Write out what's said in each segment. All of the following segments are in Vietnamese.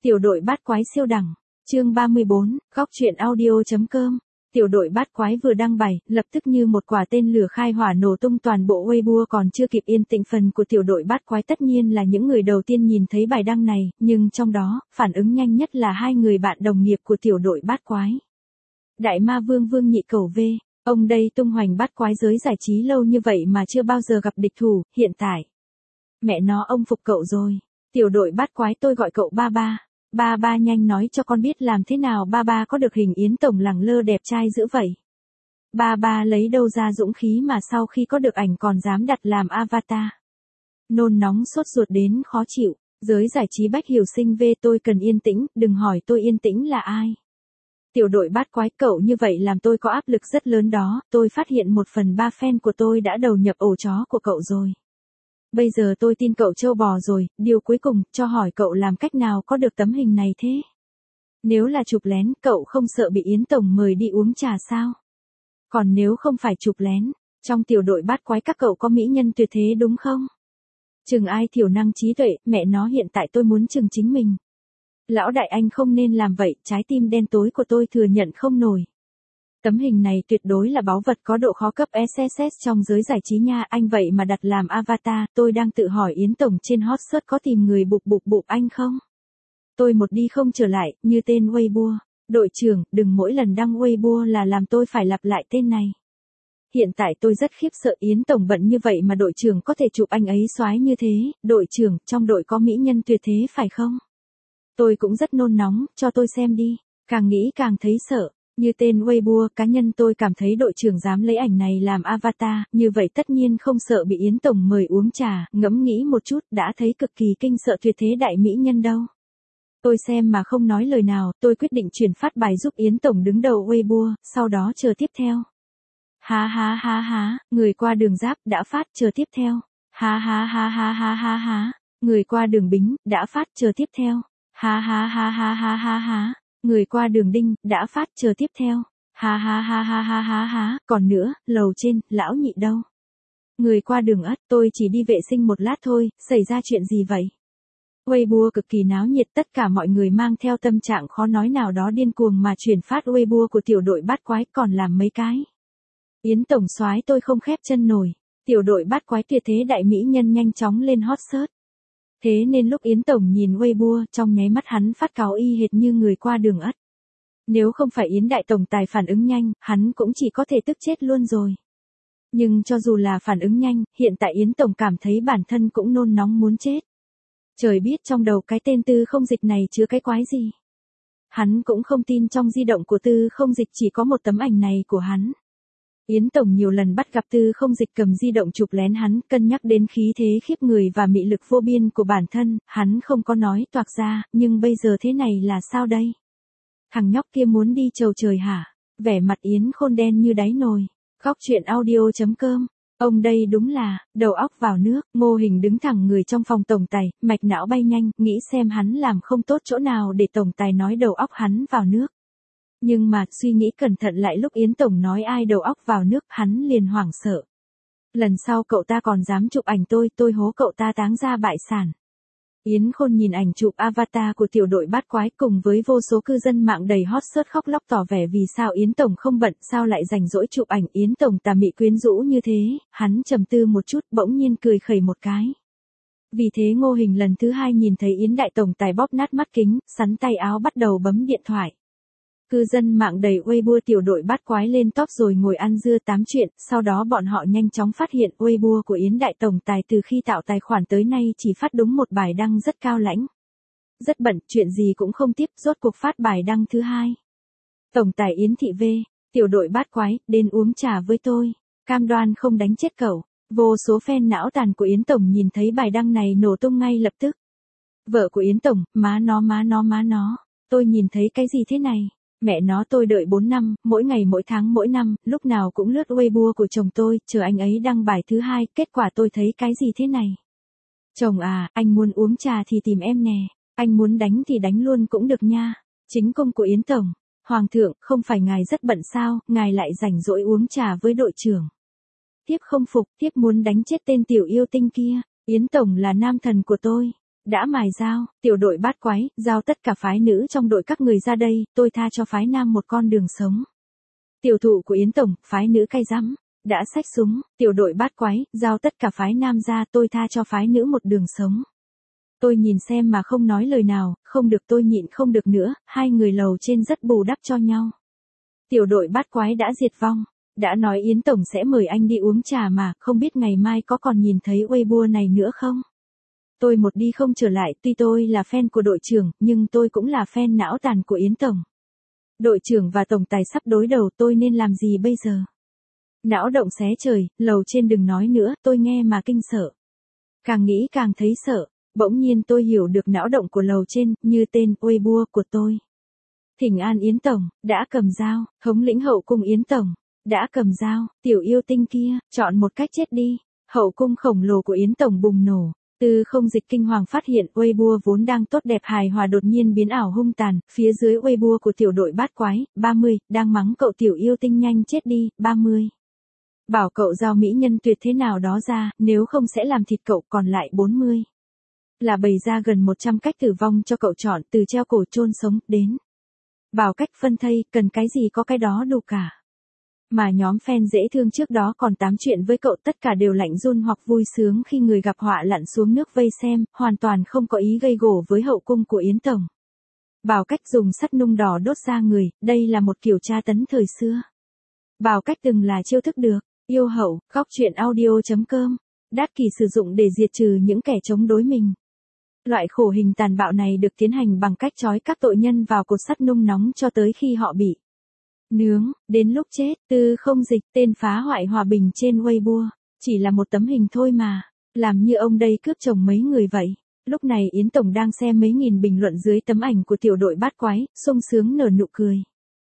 Tiểu đội bát quái siêu đẳng. Chương 34, góc truyện audio.com. Tiểu đội bát quái vừa đăng bài, lập tức như một quả tên lửa khai hỏa nổ tung toàn bộ Weibo, còn chưa kịp yên tĩnh phần của tiểu đội bát quái tất nhiên là những người đầu tiên nhìn thấy bài đăng này, nhưng trong đó, phản ứng nhanh nhất là hai người bạn đồng nghiệp của tiểu đội bát quái. Đại ma vương Vương Nhị Cẩu V, ông đây tung hoành bát quái giới giải trí lâu như vậy mà chưa bao giờ gặp địch thủ, hiện tại. Mẹ nó ông phục cậu rồi. Tiểu đội bát quái tôi gọi cậu ba ba. Ba ba nhanh nói cho con biết làm thế nào ba ba có được hình Yến Tổng lẳng lơ đẹp trai dữ vậy. Ba ba lấy đâu ra dũng khí mà sau khi có được ảnh còn dám đặt làm avatar. Nôn nóng sốt ruột đến khó chịu, giới giải trí Bách Hiểu Sinh V tôi cần yên tĩnh, đừng hỏi tôi yên tĩnh là ai. Tiểu đội bát quái cậu như vậy làm tôi có áp lực rất lớn đó, tôi phát hiện 1/3 fan của tôi đã đầu nhập ổ chó của cậu rồi. Bây giờ tôi tin cậu trâu bò rồi, điều cuối cùng, cho hỏi cậu làm cách nào có được tấm hình này thế? Nếu là chụp lén, cậu không sợ bị Yến Tổng mời đi uống trà sao? Còn nếu không phải chụp lén, trong tiểu đội bát quái các cậu có mỹ nhân tuyệt thế đúng không? Chừng ai thiểu năng trí tuệ, mẹ nó hiện tại tôi muốn chừng chính mình. Lão đại anh không nên làm vậy, trái tim đen tối của tôi thừa nhận không nổi. Tấm hình này tuyệt đối là báu vật có độ khó cấp SSS trong giới giải trí nha, anh vậy mà đặt làm avatar, tôi đang tự hỏi Yến Tổng trên hot search có tìm người bụp anh không? Tôi một đi không trở lại, như tên Weibo. Đội trưởng, đừng mỗi lần đăng Weibo là làm tôi phải lặp lại tên này. Hiện tại tôi rất khiếp sợ Yến Tổng bận như vậy mà đội trưởng có thể chụp anh ấy soái như thế, đội trưởng, trong đội có mỹ nhân tuyệt thế phải không? Tôi cũng rất nôn nóng, cho tôi xem đi, càng nghĩ càng thấy sợ. Như tên Weibo, cá nhân tôi cảm thấy đội trưởng dám lấy ảnh này làm avatar, như vậy tất nhiên không sợ bị Yến Tổng mời uống trà, ngẫm nghĩ một chút đã thấy cực kỳ kinh sợ tuyệt thế đại mỹ nhân đâu. Tôi xem mà không nói lời nào, tôi quyết định chuyển phát bài giúp Yến Tổng đứng đầu Weibo, sau đó chờ tiếp theo. Ha, người qua đường Giáp đã phát chờ tiếp theo. Ha, người qua đường Bính đã phát chờ tiếp theo. Ha. Người qua đường Đinh, đã phát chờ tiếp theo. Ha. Còn nữa, lầu trên, lão nhị đâu? Người qua đường Ất, tôi chỉ đi vệ sinh một lát thôi, xảy ra chuyện gì vậy? Weibo cực kỳ náo nhiệt, tất cả mọi người mang theo tâm trạng khó nói nào đó điên cuồng mà chuyển phát Weibo của tiểu đội bát quái, còn làm mấy cái. Yến Tổng soái tôi không khép chân nổi. Tiểu đội bát quái tuyệt thế đại mỹ nhân nhanh chóng lên hot search. Thế nên lúc Yến Tổng nhìn Weibo, trong nháy mắt hắn phát cáu y hệt như người qua đường Ất. Nếu không phải Yến Đại Tổng tài phản ứng nhanh, hắn cũng chỉ có thể tức chết luôn rồi. Nhưng cho dù là phản ứng nhanh, hiện tại Yến Tổng cảm thấy bản thân cũng nôn nóng muốn chết. Trời biết trong đầu cái tên Tư Không Dịch này chứa cái quái gì. Hắn cũng không tin trong di động của Tư Không Dịch chỉ có một tấm ảnh này của hắn. Yến Tổng nhiều lần bắt gặp Tư Không Dịch cầm di động chụp lén hắn, cân nhắc đến khí thế khiếp người và mị lực vô biên của bản thân, hắn không có nói toạc ra, nhưng bây giờ thế này là sao đây? Thằng nhóc kia muốn đi chầu trời hả? Vẻ mặt Yến Khôn đen như đáy nồi. Góc truyện audio.com. Ông đây đúng là, đầu óc vào nước, Ngô Hình đứng thẳng người trong phòng tổng tài, mạch não bay nhanh, nghĩ xem hắn làm không tốt chỗ nào để tổng tài nói đầu óc hắn vào nước. Nhưng mà, suy nghĩ cẩn thận lại lúc Yến Tổng nói ai đầu óc vào nước, hắn liền hoảng sợ. Lần sau cậu ta còn dám chụp ảnh tôi hố cậu ta táng ra bại sản. Yến Khôn nhìn ảnh chụp avatar của tiểu đội bát quái cùng với vô số cư dân mạng đầy hot search khóc lóc tỏ vẻ vì sao Yến Tổng không bận, sao lại rảnh rỗi chụp ảnh Yến Tổng tà mị quyến rũ như thế, hắn trầm tư một chút bỗng nhiên cười khẩy một cái. Vì thế Ngô Hình lần thứ hai nhìn thấy Yến Đại Tổng tài bóp nát mắt kính, sắn tay áo bắt đầu bấm điện thoại. Cư dân mạng đầy Weibo tiểu đội bát quái lên top rồi ngồi ăn dưa tám chuyện, sau đó bọn họ nhanh chóng phát hiện Weibo của Yến Đại Tổng tài từ khi tạo tài khoản tới nay chỉ phát đúng một bài đăng rất cao lãnh. Rất bận, chuyện gì cũng không tiếp, rốt cuộc phát bài đăng thứ hai. Tổng tài Yến Thị V, tiểu đội bát quái, đến uống trà với tôi, cam đoan không đánh chết cậu. Vô số fan não tàn của Yến Tổng nhìn thấy bài đăng này nổ tung ngay lập tức. Vợ của Yến Tổng, má nó, tôi nhìn thấy cái gì thế này? Mẹ nó tôi đợi 4 năm, mỗi ngày mỗi tháng mỗi năm, lúc nào cũng lướt Weibo của chồng tôi, chờ anh ấy đăng bài thứ hai, kết quả tôi thấy cái gì thế này? Chồng à, anh muốn uống trà thì tìm em nè, anh muốn đánh thì đánh luôn cũng được nha. Chính công của Yến Tổng, Hoàng thượng, không phải ngài rất bận sao, ngài lại rảnh rỗi uống trà với đội trưởng. Tiếp không phục, tiếp muốn đánh chết tên tiểu yêu tinh kia, Yến Tổng là nam thần của tôi. Đã mài dao, tiểu đội bát quái, giao tất cả phái nữ trong đội các người ra đây, tôi tha cho phái nam một con đường sống. Tiểu thụ của Yến Tổng, phái nữ cay rắm. Đã xách súng, tiểu đội bát quái, giao tất cả phái nam ra, tôi tha cho phái nữ một đường sống. Tôi nhìn xem mà không nói lời nào, không được tôi nhịn không được nữa, hai người lầu trên rất bù đắp cho nhau. Tiểu đội bát quái đã diệt vong. Đã nói Yến Tổng sẽ mời anh đi uống trà mà, không biết ngày mai có còn nhìn thấy Weibo này nữa không? Tôi một đi không trở lại, tuy tôi là fan của đội trưởng, nhưng tôi cũng là fan não tàn của Yến Tổng. Đội trưởng và tổng tài sắp đối đầu, tôi nên làm gì bây giờ? Não động xé trời, lầu trên đừng nói nữa, tôi nghe mà kinh sợ. Càng nghĩ càng thấy sợ, bỗng nhiên tôi hiểu được não động của lầu trên, như tên Weibo của tôi. Thỉnh an Yến Tổng, đã cầm dao, thống lĩnh hậu cung Yến Tổng, đã cầm dao, tiểu yêu tinh kia, chọn một cách chết đi. Hậu cung khổng lồ của Yến Tổng bùng nổ. Tư Không Dịch kinh hoàng phát hiện Weibo vốn đang tốt đẹp hài hòa đột nhiên biến ảo hung tàn, phía dưới Weibo của tiểu đội bát quái, 30, đang mắng cậu tiểu yêu tinh nhanh chết đi, 30. Bảo cậu giao mỹ nhân tuyệt thế nào đó ra, nếu không sẽ làm thịt cậu, còn lại 40. Là bày ra gần 100 cách tử vong cho cậu chọn, từ treo cổ chôn sống, đến bảo cách phân thây, cần cái gì có cái đó đủ cả. Mà nhóm fan dễ thương trước đó còn tám chuyện với cậu tất cả đều lạnh run hoặc vui sướng khi người gặp họa lặn xuống nước vây xem, hoàn toàn không có ý gây gổ với hậu cung của Yến Tổng. Bảo cách dùng sắt nung đỏ đốt da người, đây là một kiểu tra tấn thời xưa. Bảo cách từng là chiêu thức được, yêu hậu, góc truyện audio.com, đát kỳ sử dụng để diệt trừ những kẻ chống đối mình. Loại khổ hình tàn bạo này được tiến hành bằng cách trói các tội nhân vào cột sắt nung nóng cho tới khi họ bị nướng, đến lúc chết. Tư Không Dịch, tên phá hoại hòa bình trên Weibo, chỉ là một tấm hình thôi mà, làm như ông đây cướp chồng mấy người vậy. Lúc này Yến Tổng đang xem mấy nghìn bình luận dưới tấm ảnh của tiểu đội bát quái, sung sướng nở nụ cười.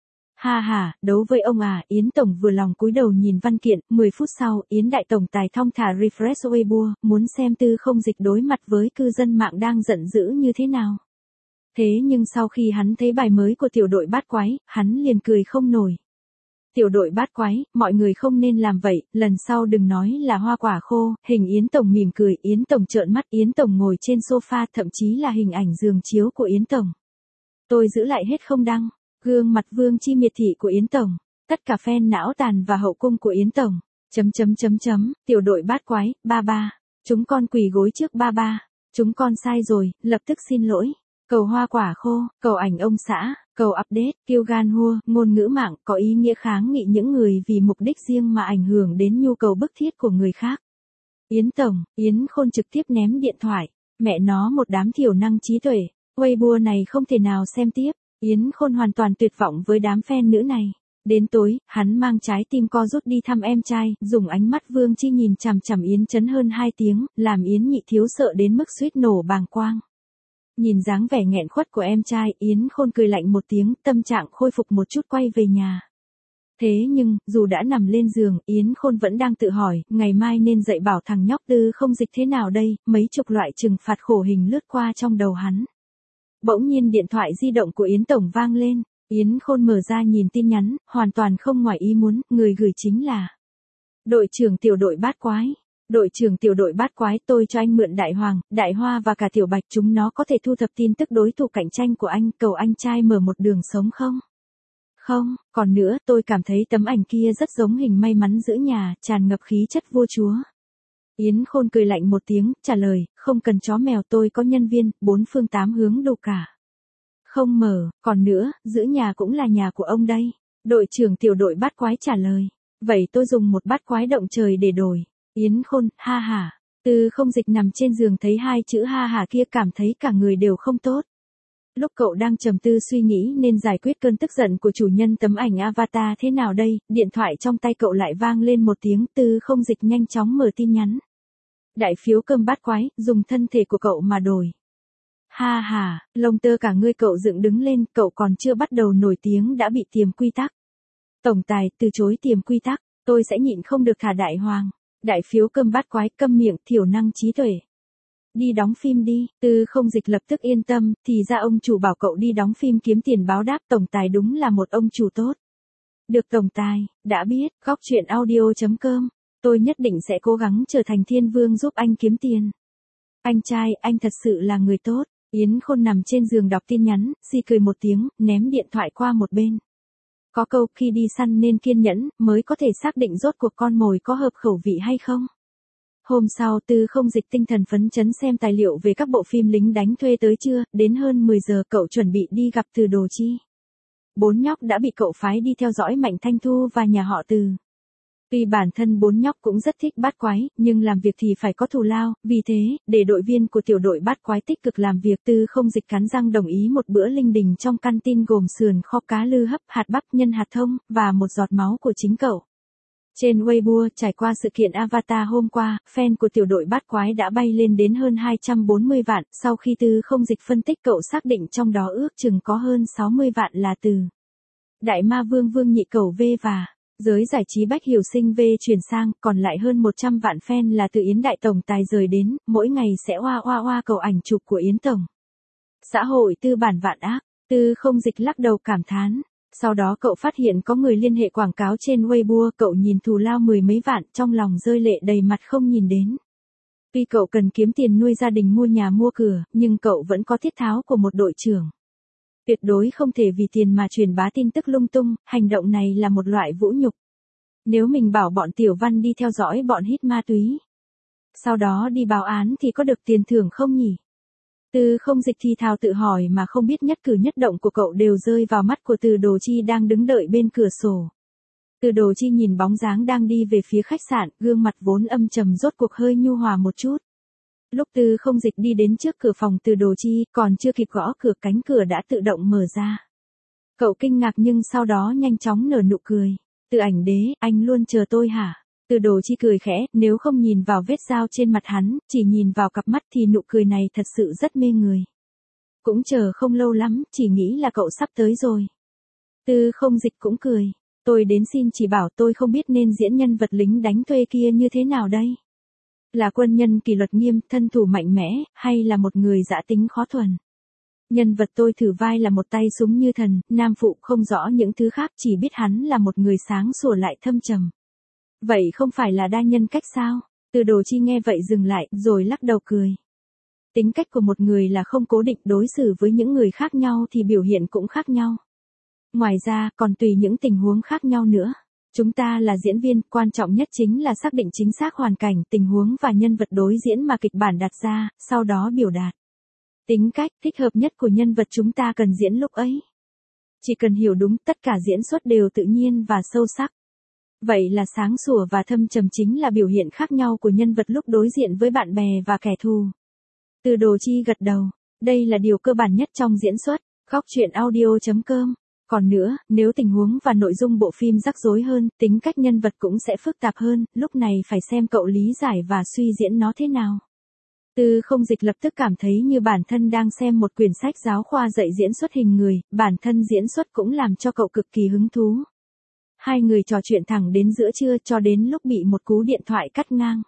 Ha ha, đấu với ông à, Yến Tổng vừa lòng cúi đầu nhìn văn kiện, 10 phút sau, Yến Đại Tổng tài thong thả refresh Weibo, muốn xem Tư Không Dịch đối mặt với cư dân mạng đang giận dữ như thế nào. Thế nhưng sau khi hắn thấy bài mới của tiểu đội bát quái, hắn liền cười không nổi. Tiểu đội bát quái, mọi người không nên làm vậy, lần sau đừng nói là hoa quả khô. Hình Yến Tổng mỉm cười, Yến Tổng trợn mắt, Yến Tổng ngồi trên sofa, thậm chí là hình ảnh giường chiếu của Yến Tổng. Tôi giữ lại hết không đăng. Gương mặt vương chi miệt thị của Yến Tổng. Tất cả fan não tàn và hậu cung của Yến Tổng. Tiểu đội bát quái, 33. Chúng con quỳ gối trước 33. Chúng con sai rồi, lập tức xin lỗi. Cầu hoa quả khô, cầu ảnh ông xã, cầu update, kêu gan hua, ngôn ngữ mạng có ý nghĩa kháng nghị những người vì mục đích riêng mà ảnh hưởng đến nhu cầu bức thiết của người khác. Yến Tổng, Yến Khôn trực tiếp ném điện thoại. Mẹ nó một đám thiểu năng trí tuệ. Weibo này không thể nào xem tiếp. Yến Khôn hoàn toàn tuyệt vọng với đám fan nữ này. Đến tối, hắn mang trái tim co rút đi thăm em trai, dùng ánh mắt vương chi nhìn chằm chằm Yến Chấn hơn 2 tiếng, làm Yến Nhị thiếu sợ đến mức suýt nổ bàng quang. Nhìn dáng vẻ nghẹn khuất của em trai, Yến Khôn cười lạnh một tiếng, tâm trạng khôi phục một chút quay về nhà. Thế nhưng, dù đã nằm lên giường, Yến Khôn vẫn đang tự hỏi, ngày mai nên dạy bảo thằng nhóc Tư Không Dịch thế nào đây, mấy chục loại trừng phạt khổ hình lướt qua trong đầu hắn. Bỗng nhiên điện thoại di động của Yến Tổng vang lên, Yến Khôn mở ra nhìn tin nhắn, hoàn toàn không ngoài ý muốn, người gửi chính là đội trưởng tiểu đội bát quái. Đội trưởng tiểu đội bát quái, tôi cho anh mượn Đại Hoàng, Đại Hoa và cả Tiểu Bạch, chúng nó có thể thu thập tin tức đối thủ cạnh tranh của anh, cầu anh trai mở một đường sống không? Không, còn nữa, tôi cảm thấy tấm ảnh kia rất giống hình may mắn giữ nhà, tràn ngập khí chất vua chúa. Yến Khôn cười lạnh một tiếng, trả lời, không cần chó mèo, tôi có nhân viên, 4 phương 8 hướng đủ cả. Không mở, còn nữa, giữ nhà cũng là nhà của ông đây. Đội trưởng tiểu đội bát quái trả lời. Vậy tôi dùng một bát quái động trời để đổi. Yến Khôn, ha hả. Tư Không Dịch nằm trên giường thấy hai chữ ha hả kia cảm thấy cả người đều không tốt. Lúc cậu đang trầm tư suy nghĩ nên giải quyết cơn tức giận của chủ nhân tấm ảnh avatar thế nào đây, điện thoại trong tay cậu lại vang lên một tiếng. Tư Không Dịch nhanh chóng mở tin nhắn. Đại phiếu cơm bát quái, dùng thân thể của cậu mà đổi. Ha ha, lông tơ cả ngươi cậu dựng đứng lên, cậu còn chưa bắt đầu nổi tiếng đã bị tiềm quy tắc. Tổng tài, từ chối tiềm quy tắc, tôi sẽ nhịn không được thả Đại Hoàng. Đại phiếu cơm bát quái, câm miệng, thiểu năng trí tuệ. Đi đóng phim đi, Tư Không Dịch lập tức yên tâm, thì ra ông chủ bảo cậu đi đóng phim kiếm tiền báo đáp, tổng tài đúng là một ông chủ tốt. Được tổng tài, đã biết, góc truyện audio.com, tôi nhất định sẽ cố gắng trở thành thiên vương giúp anh kiếm tiền. Anh trai, anh thật sự là người tốt. Yến Khôn nằm trên giường đọc tin nhắn, cười một tiếng, ném điện thoại qua một bên. Có câu khi đi săn nên kiên nhẫn, mới có thể xác định rốt cuộc con mồi có hợp khẩu vị hay không. Hôm sau Tư Không Dịch tinh thần phấn chấn xem tài liệu về các bộ phim lính đánh thuê tới trưa, đến hơn 10 giờ cậu chuẩn bị đi gặp Từ Đồ Chi. 4 nhóc đã bị cậu phái đi theo dõi Mạnh Thanh Thu và nhà họ Từ. Tuy bản thân 4 nhóc cũng rất thích bát quái, nhưng làm việc thì phải có thù lao, vì thế, để đội viên của tiểu đội bát quái tích cực làm việc, Tư Không Dịch cắn răng đồng ý một bữa linh đình trong căn tin gồm sườn kho cá lư hấp, hạt bắp nhân hạt thông, và một giọt máu của chính cậu. Trên Weibo, trải qua sự kiện Avatar hôm qua, fan của tiểu đội bát quái đã bay lên đến hơn 240 vạn, sau khi Tư Không Dịch phân tích cậu xác định trong đó ước chừng có hơn 60 vạn là từ Đại Ma Vương Vương Nhị Cẩu V và giới giải trí Bách Hiểu Sinh V chuyển sang, còn lại hơn 100 vạn fan là từ Yến Đại Tổng Tài rời đến, mỗi ngày sẽ oa cầu ảnh chụp của Yến Tổng. Xã hội tư bản vạn ác, Tư Không Dịch lắc đầu cảm thán. Sau đó cậu phát hiện có người liên hệ quảng cáo trên Weibo, cậu nhìn thù lao 10 mấy vạn, trong lòng rơi lệ đầy mặt không nhìn đến. Tuy cậu cần kiếm tiền nuôi gia đình mua nhà mua cửa, nhưng cậu vẫn có tiết tháo của một đội trưởng. Tuyệt đối không thể vì tiền mà truyền bá tin tức lung tung, hành động này là một loại vũ nhục. Nếu mình bảo bọn Tiểu Văn đi theo dõi bọn hít ma túy, sau đó đi báo án thì có được tiền thưởng không nhỉ? Tư Không Dịch thì thào tự hỏi mà không biết nhất cử nhất động của cậu đều rơi vào mắt của Từ Đồ Chi đang đứng đợi bên cửa sổ. Từ Đồ Chi nhìn bóng dáng đang đi về phía khách sạn, gương mặt vốn âm trầm rốt cuộc hơi nhu hòa một chút. Lúc Tư Không Dịch đi đến trước cửa phòng Từ Đồ Chi, còn chưa kịp gõ cửa, cánh cửa đã tự động mở ra. Cậu kinh ngạc nhưng sau đó nhanh chóng nở nụ cười. Từ Ảnh Đế, anh luôn chờ tôi hả? Từ Đồ Chi cười khẽ, nếu không nhìn vào vết dao trên mặt hắn, chỉ nhìn vào cặp mắt thì nụ cười này thật sự rất mê người. Cũng chờ không lâu lắm, chỉ nghĩ là cậu sắp tới rồi. Tư Không Dịch cũng cười. Tôi đến xin chỉ bảo, tôi không biết nên diễn nhân vật lính đánh thuê kia như thế nào đây. Là quân nhân kỷ luật nghiêm, thân thủ mạnh mẽ, hay là một người dã tính khó thuần? Nhân vật tôi thử vai là một tay súng như thần, nam phụ không rõ những thứ khác, chỉ biết hắn là một người sáng sủa lại thâm trầm. Vậy không phải là đa nhân cách sao? Từ Đồ Chi nghe vậy dừng lại, rồi lắc đầu cười. Tính cách của một người là không cố định, đối xử với những người khác nhau thì biểu hiện cũng khác nhau. Ngoài ra, còn tùy những tình huống khác nhau nữa. Chúng ta là diễn viên, quan trọng nhất chính là xác định chính xác hoàn cảnh, tình huống và nhân vật đối diễn mà kịch bản đặt ra, sau đó biểu đạt. Tính cách thích hợp nhất của nhân vật chúng ta cần diễn lúc ấy. Chỉ cần hiểu đúng, tất cả diễn xuất đều tự nhiên và sâu sắc. Vậy là sáng sủa và thâm trầm chính là biểu hiện khác nhau của nhân vật lúc đối diện với bạn bè và kẻ thù. Từ Đồ Chi gật đầu. Đây là điều cơ bản nhất trong diễn xuất. Góc truyện audio.com. Còn nữa, nếu tình huống và nội dung bộ phim rắc rối hơn, tính cách nhân vật cũng sẽ phức tạp hơn, lúc này phải xem cậu lý giải và suy diễn nó thế nào. Tư Không Dịch lập tức cảm thấy như bản thân đang xem một quyển sách giáo khoa dạy diễn xuất hình người, bản thân diễn xuất cũng làm cho cậu cực kỳ hứng thú. Hai người trò chuyện thẳng đến giữa trưa cho đến lúc bị một cú điện thoại cắt ngang.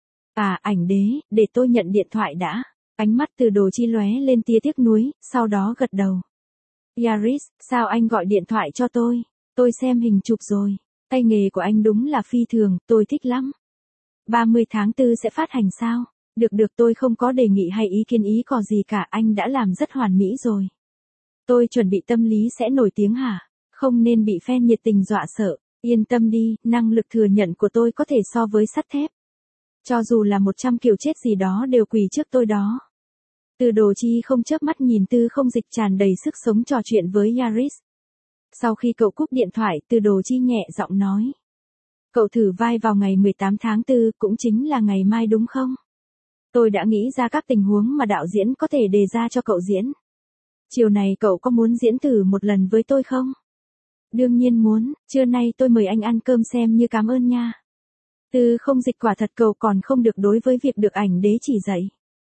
À, Ảnh Đế, để tôi nhận điện thoại đã. Ánh mắt Từ Đồ Chi lóe lên tia tiếc nuối, sau đó gật đầu. Yaris, sao anh gọi điện thoại cho tôi? Tôi xem hình chụp rồi. Tay nghề của anh đúng là phi thường, tôi thích lắm. 30 tháng 4 sẽ phát hành sao? Được tôi không có đề nghị hay ý kiến ý cò gì cả, anh đã làm rất hoàn mỹ rồi. Tôi chuẩn bị tâm lý sẽ nổi tiếng hả? Không nên bị fan nhiệt tình dọa sợ. Yên tâm đi, năng lực thừa nhận của tôi có thể so với sắt thép. Cho dù là 100 kiểu chết gì đó đều quỳ trước tôi đó. Từ Đồ Chi không chớp mắt nhìn Tư Không Dịch tràn đầy sức sống trò chuyện với Yaris. Sau khi cậu cúp điện thoại, Từ Đồ Chi nhẹ giọng nói. Cậu thử vai vào ngày 18 tháng 4, cũng chính là ngày mai đúng không? Tôi đã nghĩ ra các tình huống mà đạo diễn có thể đề ra cho cậu diễn. Chiều này cậu có muốn diễn thử một lần với tôi không? Đương nhiên muốn, trưa nay tôi mời anh ăn cơm xem như cảm ơn nha. Tư Không Dịch quả thật cậu còn không được đối với việc được Ảnh Đế chỉ dạy.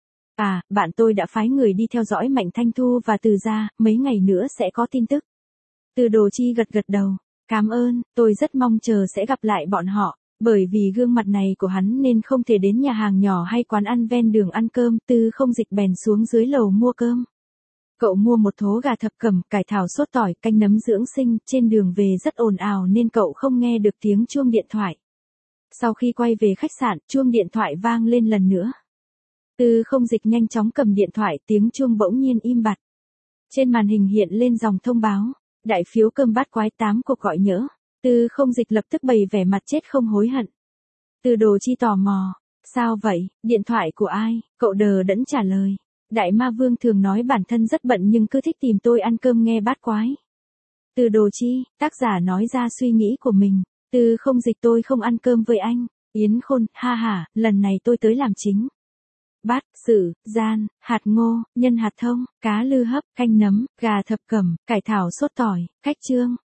À, bạn tôi đã phái người đi theo dõi Mạnh Thanh Thu và Từ gia, mấy ngày nữa sẽ có tin tức. Từ Đồ Chi gật đầu. Cảm ơn, tôi rất mong chờ sẽ gặp lại bọn họ, bởi vì gương mặt này của hắn nên không thể đến nhà hàng nhỏ hay quán ăn ven đường ăn cơm. Tư Không Dịch bèn xuống dưới lầu mua cơm. Cậu mua một thố gà thập cẩm, cải thảo sốt tỏi, canh nấm dưỡng sinh, trên đường về rất ồn ào nên cậu không nghe được tiếng chuông điện thoại. Sau khi quay về khách sạn, chuông điện thoại vang lên lần nữa. Tư Không Dịch nhanh chóng cầm điện thoại, tiếng chuông bỗng nhiên im bặt. Trên màn hình hiện lên dòng thông báo, đại phiếu cơm bát quái 8 cuộc gọi nhỡ. Tư Không Dịch lập tức bày vẻ mặt chết không hối hận. Từ Đồ Chi tò mò, sao vậy, điện thoại của ai? Cậu đờ đẫn trả lời. Đại Ma Vương thường nói bản thân rất bận nhưng cứ thích tìm tôi ăn cơm nghe bát quái. Từ Đồ Chi, tác giả nói ra suy nghĩ của mình. Tư Không Dịch, tôi không ăn cơm với anh. Yến Khôn, ha ha, lần này tôi tới làm chính. Bát, sử, gian, hạt ngô, nhân hạt thông, cá lư hấp, canh nấm, gà thập cẩm, cải thảo sốt tỏi, cách chương.